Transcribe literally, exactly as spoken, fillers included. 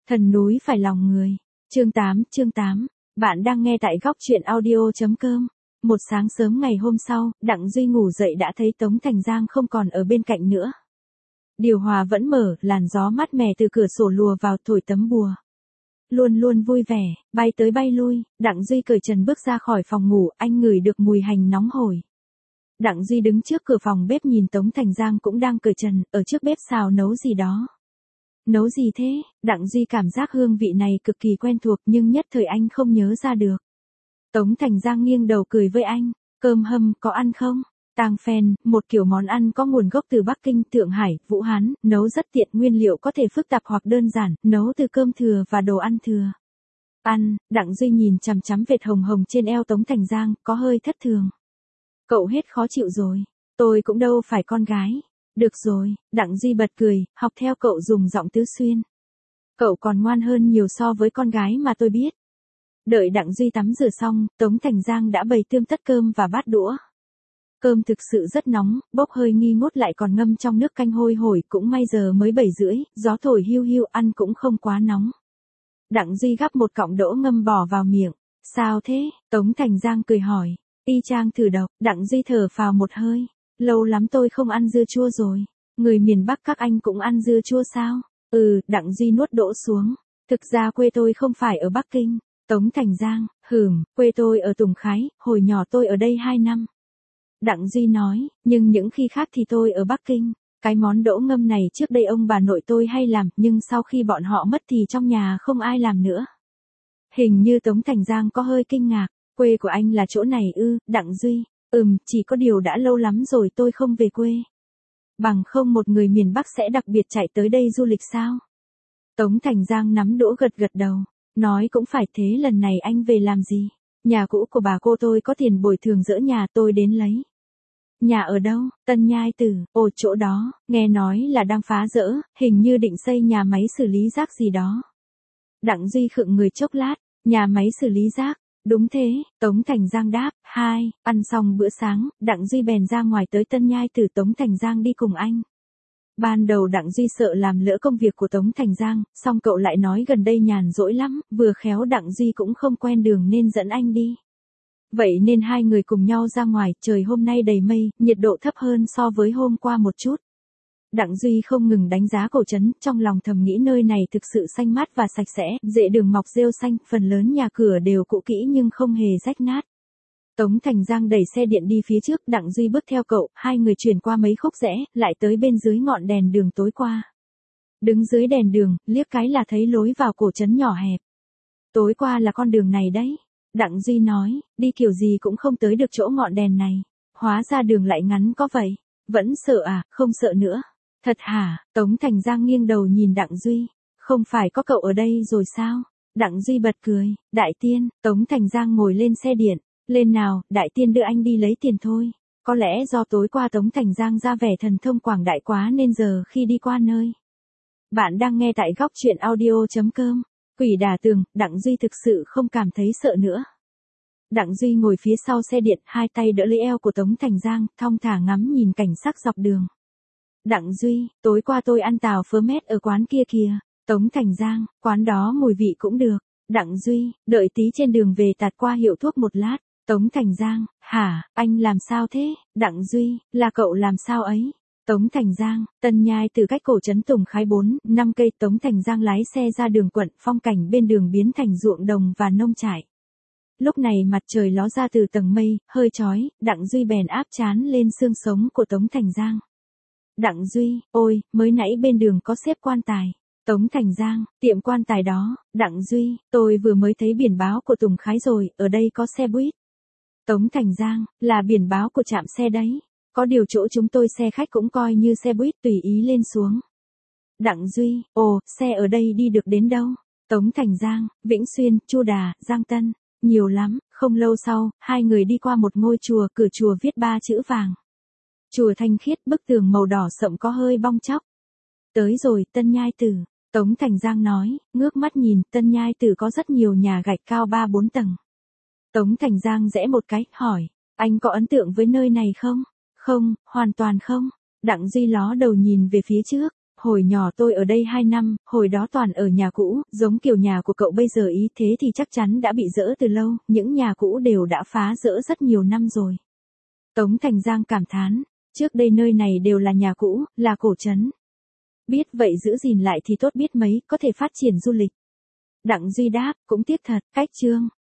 Thần núi phải lòng người. Chương tám, chương tám. Bạn đang nghe tại góc truyện audio.com. Một sáng sớm ngày hôm sau, Đặng Duy ngủ dậy đã thấy Tống Thành Giang không còn ở bên cạnh nữa. Điều hòa vẫn mở, làn gió mát mẻ từ cửa sổ lùa vào thổi tấm bùa. Luôn luôn vui vẻ, bay tới bay lui, Đặng Duy cởi trần bước ra khỏi phòng ngủ, anh ngửi được mùi hành nóng hổi. Đặng Duy đứng trước cửa phòng bếp nhìn Tống Thành Giang cũng đang cởi trần, ở trước bếp xào nấu gì đó. Nấu gì thế? Đặng Duy cảm giác hương vị này cực kỳ quen thuộc nhưng nhất thời anh không nhớ ra được. Tống Thành Giang nghiêng đầu cười với anh, cơm hâm có ăn không? Tang phen, một kiểu món ăn có nguồn gốc từ Bắc Kinh, Thượng Hải, Vũ Hán, nấu rất tiện, nguyên liệu có thể phức tạp hoặc đơn giản, nấu từ cơm thừa và đồ ăn thừa. Ăn, Đặng Duy nhìn chằm chằm vệt hồng hồng trên eo Tống Thành Giang, có hơi thất thường. Cậu hết khó chịu rồi, tôi cũng đâu phải con gái. Được rồi, Đặng Duy bật cười, học theo cậu dùng giọng tứ xuyên. Cậu còn ngoan hơn nhiều so với con gái mà tôi biết. Đợi Đặng Duy tắm rửa xong, Tống Thành Giang đã bày tươm tất cơm và bát đũa. Cơm thực sự rất nóng, bốc hơi nghi ngút lại còn ngâm trong nước canh hôi hổi, cũng may giờ mới bảy rưỡi, gió thổi hiu hiu, ăn cũng không quá nóng. Đặng Duy gắp một cọng đỗ ngâm bỏ vào miệng. Sao thế? Tống Thành Giang cười hỏi. Y chang thử độc. Đặng Duy thở phào một hơi. Lâu lắm tôi không ăn dưa chua rồi. Người miền Bắc các anh cũng ăn dưa chua sao? Ừ, Đặng Duy nuốt đỗ xuống. Thực ra quê tôi không phải ở Bắc Kinh. Tống Thành Giang, hừm, quê tôi ở Tùng Khái, hồi nhỏ tôi ở đây hai năm. Đặng Duy nói, nhưng những khi khác thì tôi ở Bắc Kinh. Cái món đỗ ngâm này trước đây ông bà nội tôi hay làm, nhưng sau khi bọn họ mất thì trong nhà không ai làm nữa. Hình như Tống Thành Giang có hơi kinh ngạc, quê của anh là chỗ này ư? Đặng Duy, ừm, chỉ có điều đã lâu lắm rồi tôi không về quê. Bằng không một người miền Bắc sẽ đặc biệt chạy tới đây du lịch sao? Tống Thành Giang nắm đũa gật gật đầu, nói cũng phải thế, lần này anh về làm gì? Nhà cũ của bà cô tôi có tiền bồi thường dỡ nhà, tôi đến lấy. Nhà ở đâu? Tân Nhai Tử, ồ chỗ đó, nghe nói là đang phá dỡ, hình như định xây nhà máy xử lý rác gì đó. Đặng Duy khựng người chốc lát, nhà máy xử lý rác, đúng thế, Tống Thành Giang đáp. Hai, ăn xong bữa sáng, Đặng Duy bèn ra ngoài tới Tân Nhai Tử, Tống Thành Giang đi cùng anh. Ban đầu Đặng Duy sợ làm lỡ công việc của Tống Thành Giang, song cậu lại nói gần đây nhàn rỗi lắm, vừa khéo Đặng Duy cũng không quen đường nên dẫn anh đi. Vậy nên hai người cùng nhau ra ngoài, trời hôm nay đầy mây, nhiệt độ thấp hơn so với hôm qua một chút. Đặng Duy không ngừng đánh giá cổ trấn, trong lòng thầm nghĩ nơi này thực sự xanh mát và sạch sẽ, rễ đường mọc rêu xanh, phần lớn nhà cửa đều cũ kỹ nhưng không hề rách nát. Tống Thành Giang đẩy xe điện đi phía trước, Đặng Duy bước theo cậu, hai người chuyển qua mấy khúc rẽ, lại tới bên dưới ngọn đèn đường tối qua. Đứng dưới đèn đường, liếc cái là thấy lối vào cổ trấn nhỏ hẹp. Tối qua là con đường này đấy. Đặng Duy nói, đi kiểu gì cũng không tới được chỗ ngọn đèn này. Hóa ra đường lại ngắn có vậy. Vẫn sợ à? Không sợ nữa. Thật hả? Tống Thành Giang nghiêng đầu nhìn Đặng Duy. Không phải có cậu ở đây rồi sao? Đặng Duy bật cười. Đại tiên, Tống Thành Giang ngồi lên xe điện. Lên nào, đại tiên đưa anh đi lấy tiền thôi. Có lẽ do tối qua Tống Thành Giang ra vẻ thần thông quảng đại quá nên giờ khi đi qua nơi. Bạn đang nghe tại góc truyện audio.com. Quỷ đả tường, Đặng Duy thực sự không cảm thấy sợ nữa. Đặng Duy ngồi phía sau xe điện, hai tay đỡ lấy eo của Tống Thành Giang, thong thả ngắm nhìn cảnh sắc dọc đường. Đặng Duy, tối qua tôi ăn tàu phớ mét ở quán kia kìa. Tống Thành Giang, quán đó mùi vị cũng được. Đặng Duy, đợi tí trên đường về tạt qua hiệu thuốc một lát. Tống Thành Giang, hả, anh làm sao thế? Đặng Duy, là cậu làm sao ấy? Tống Thành Giang, Tân Nhai từ cách cổ trấn Tùng Khái bốn, năm cây. Tống Thành Giang lái xe ra đường quận, phong cảnh bên đường biến thành ruộng đồng và nông trại. Lúc này mặt trời ló ra từ tầng mây, hơi chói, Đặng Duy bèn áp trán lên xương sống của Tống Thành Giang. Đặng Duy, ôi, mới nãy bên đường có xếp quan tài. Tống Thành Giang, tiệm quan tài đó. Đặng Duy, tôi vừa mới thấy biển báo của Tùng Khái rồi, ở đây có xe buýt. Tống Thành Giang, là biển báo của trạm xe đấy. Có điều chỗ chúng tôi xe khách cũng coi như xe buýt, tùy ý lên xuống. Đặng Duy, ồ, xe ở đây đi được đến đâu? Tống Thành Giang, Vĩnh Xuyên, Chu Đà, Giang Tân, nhiều lắm. Không lâu sau, hai người đi qua một ngôi chùa, cửa chùa viết ba chữ vàng. Chùa thanh khiết, bức tường màu đỏ sậm có hơi bong tróc. Tới rồi, Tân Nhai Tử. Tống Thành Giang nói, ngước mắt nhìn, Tân Nhai Tử có rất nhiều nhà gạch cao ba bốn tầng. Tống Thành Giang rẽ một cái, hỏi, anh có ấn tượng với nơi này không? Không, hoàn toàn không. Đặng Duy ló đầu nhìn về phía trước. Hồi nhỏ tôi ở đây hai năm, hồi đó toàn ở nhà cũ, giống kiểu nhà của cậu bây giờ ý, thế thì chắc chắn đã bị dỡ từ lâu, những nhà cũ đều đã phá dỡ rất nhiều năm rồi. Tống Thành Giang cảm thán, trước đây nơi này đều là nhà cũ, là cổ trấn. Biết vậy giữ gìn lại thì tốt biết mấy, có thể phát triển du lịch. Đặng Duy đáp, cũng tiếc thật, cách chương.